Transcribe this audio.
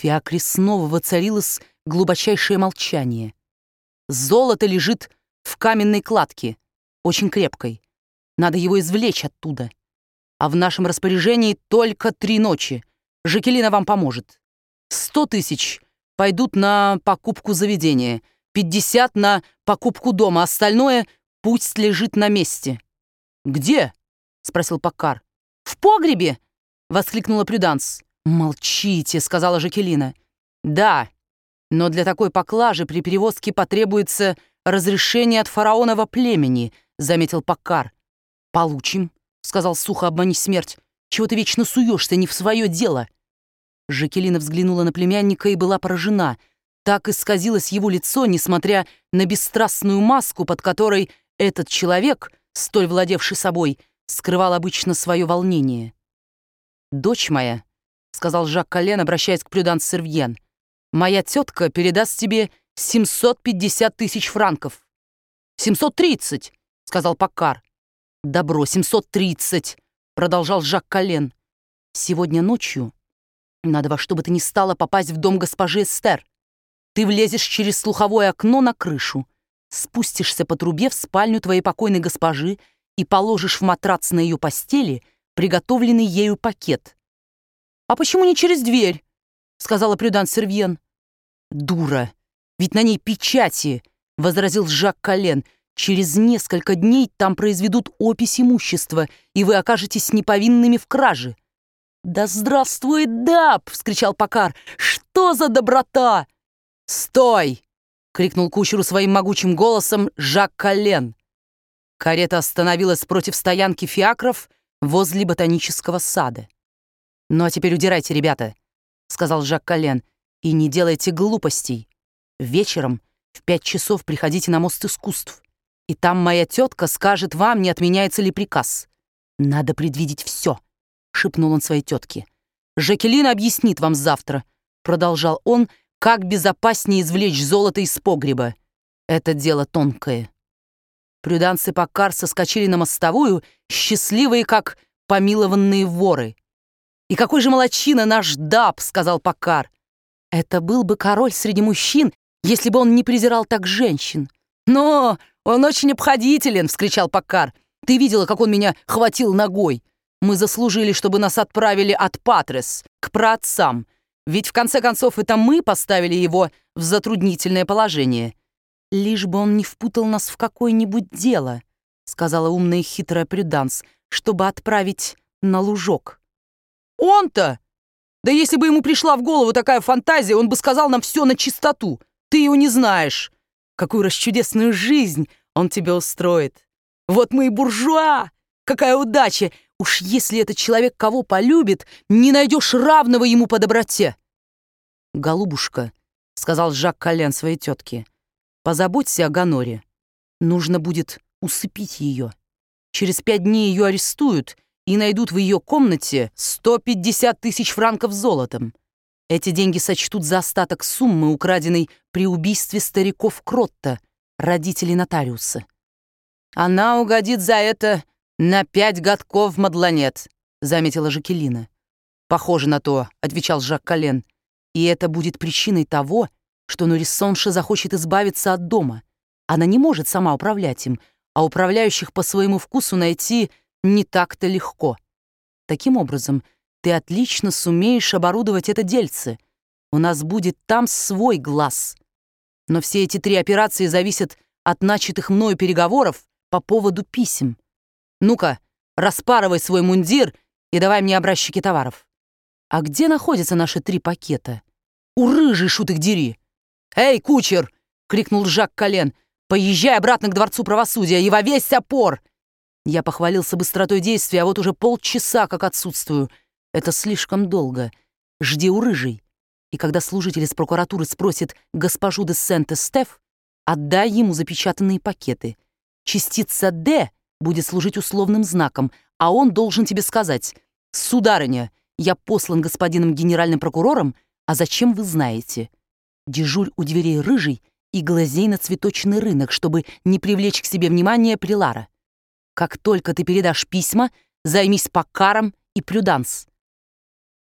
фиакре снова воцарилось глубочайшее молчание. Золото лежит в каменной кладке, очень крепкой. Надо его извлечь оттуда. А в нашем распоряжении только 3 ночи. Жакелина вам поможет. 100 тысяч пойдут на покупку заведения, 50 на покупку дома, остальное пусть лежит на месте. «Где?» — спросил Паккар. «В погребе!» — воскликнула Прюданс. «Молчите», — сказала Жакелина. «Да, но для такой поклажи при перевозке потребуется разрешение от фараонова племени», — заметил Паккар. «Получим», — сказал сухо, обмани смерть. «Чего ты вечно суешься, не в свое дело?» Жакелина взглянула на племянника и была поражена. Так исказилось его лицо, несмотря на бесстрастную маску, под которой этот человек, столь владевший собой, скрывал обычно свое волнение. «Дочь моя», — сказал Жак Коллен, обращаясь к Прюданс Сервьен, «моя тетка передаст тебе 750 тысяч франков». 730, — сказал Паккар. «Добро, 730, — продолжал Жак Коллен. «Сегодня ночью надо во что бы то ни стало попасть в дом госпожи Эстер. Ты влезешь через слуховое окно на крышу, спустишься по трубе в спальню твоей покойной госпожи и положишь в матрац на ее постели приготовленный ею пакет». «А почему не через дверь?» — сказала Прюданс Сервьен. «Дура, ведь на ней печати», — возразил Жак Коллен. «Через несколько дней там произведут опись имущества, и вы окажетесь неповинными в краже». «Да здравствует Даб!» — вскричал Паккар. «Что за доброта!» «Стой!» — крикнул кучеру своим могучим голосом Жак Коллен. Карета остановилась против стоянки фиакров возле ботанического сада. «Ну а теперь удирайте, ребята», — сказал Жак Коллен, — «и не делайте глупостей. Вечером в 5 часов приходите на мост искусств, и там моя тетка скажет вам, не отменяется ли приказ. Надо предвидеть все», — шепнул он своей тетке. «Жакелина объяснит вам завтра», — продолжал он, — «как безопаснее извлечь золото из погреба. Это дело тонкое». Прюданс и Паккар соскочили на мостовую, счастливые, как помилованные воры. «И какой же молодчина наш Даб!» — сказал Паккар. «Это был бы король среди мужчин, если бы он не презирал так женщин». «Но он очень обходителен!» — вскричал Паккар. «Ты видела, как он меня хватил ногой? Мы заслужили, чтобы нас отправили от Патрес к праотцам. Ведь в конце концов это мы поставили его в затруднительное положение». «Лишь бы он не впутал нас в какое-нибудь дело», — сказала умная и хитрая Прюданс, «чтобы отправить на лужок». «Он-то? Да если бы ему пришла в голову такая фантазия, он бы сказал нам все на чистоту. Ты его не знаешь. Какую расчудесную жизнь он тебе устроит. Вот мы и буржуа! Какая удача! Уж если этот человек кого полюбит, не найдешь равного ему по доброте». «Голубушка», — сказал Жак Коллен своей тетке, — «позаботься о Гоноре. Нужно будет усыпить ее. Через 5 дней ее арестуют и найдут в ее комнате 150 тысяч франков золотом. Эти деньги сочтут за остаток суммы, украденной при убийстве стариков Кротта, родителей нотариуса». «Она угодит за это на 5 годков в Мадлонет», — заметила Жакелина. «Похоже на то», — отвечал Жак Коллен. «И это будет причиной того, что Норриссонша захочет избавиться от дома. Она не может сама управлять им, а управляющих по своему вкусу найти не так-то легко. Таким образом, ты отлично сумеешь оборудовать это дельце. У нас будет там свой глаз. Но все эти 3 операции зависят от начатых мною переговоров по поводу писем. Ну-ка, распарывай свой мундир и давай мне образчики товаров. А где находятся наши 3 пакета? У рыжий, шут их дери! Эй, кучер!» — крикнул Жак Коллен. «Поезжай обратно к Дворцу правосудия и во весь опор!» Я похвалился быстротой действия, а вот уже полчаса как отсутствую. Это слишком долго. Жди у рыжей. И когда служитель из прокуратуры спросит госпожу де Сент-Эстеф, отдай ему запечатанные пакеты. Частица «Д» будет служить условным знаком, а он должен тебе сказать: «Сударыня, я послан господином генеральным прокурором, а зачем вы знаете?» Дежурь у дверей рыжий и глазей на цветочный рынок, чтобы не привлечь к себе внимание Прилара. Как только ты передашь письма, займись Паккаром и Прюданс.